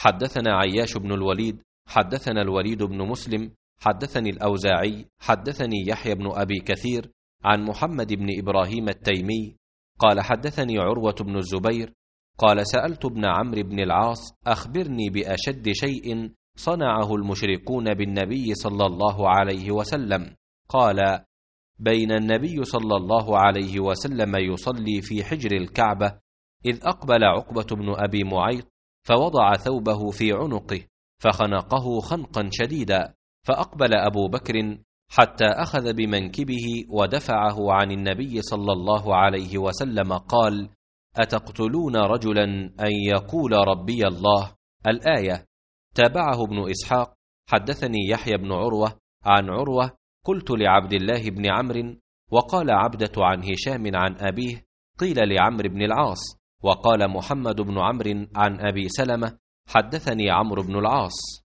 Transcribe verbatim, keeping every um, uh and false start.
حدثنا عياش بن الوليد حدثنا الوليد بن مسلم حدثني الأوزاعي حدثني يحيى بن أبي كثير عن محمد بن إبراهيم التيمي قال حدثني عروة بن الزبير قال سألت ابن عمرو بن العاص أخبرني بأشد شيء صنعه المشركون بالنبي صلى الله عليه وسلم. قال بين النبي صلى الله عليه وسلم يصلي في حجر الكعبة إذ أقبل عقبة بن أبي معيط فوضع ثوبه في عنقه فخنقه خنقا شديدا، فأقبل أبو بكر حتى أخذ بمنكبه ودفعه عن النبي صلى الله عليه وسلم قال أتقتلون رجلا أن يقول ربي الله؟ الآية. تابعه ابن إسحاق حدثني يحيى بن عروة عن عروة قلت لعبد الله بن عمرو، وقال عبدة عن هشام عن أبيه قيل لعمرو بن العاص، وقال محمد بن عمرو عن أبي سلمة حدثني عمرو بن العاص.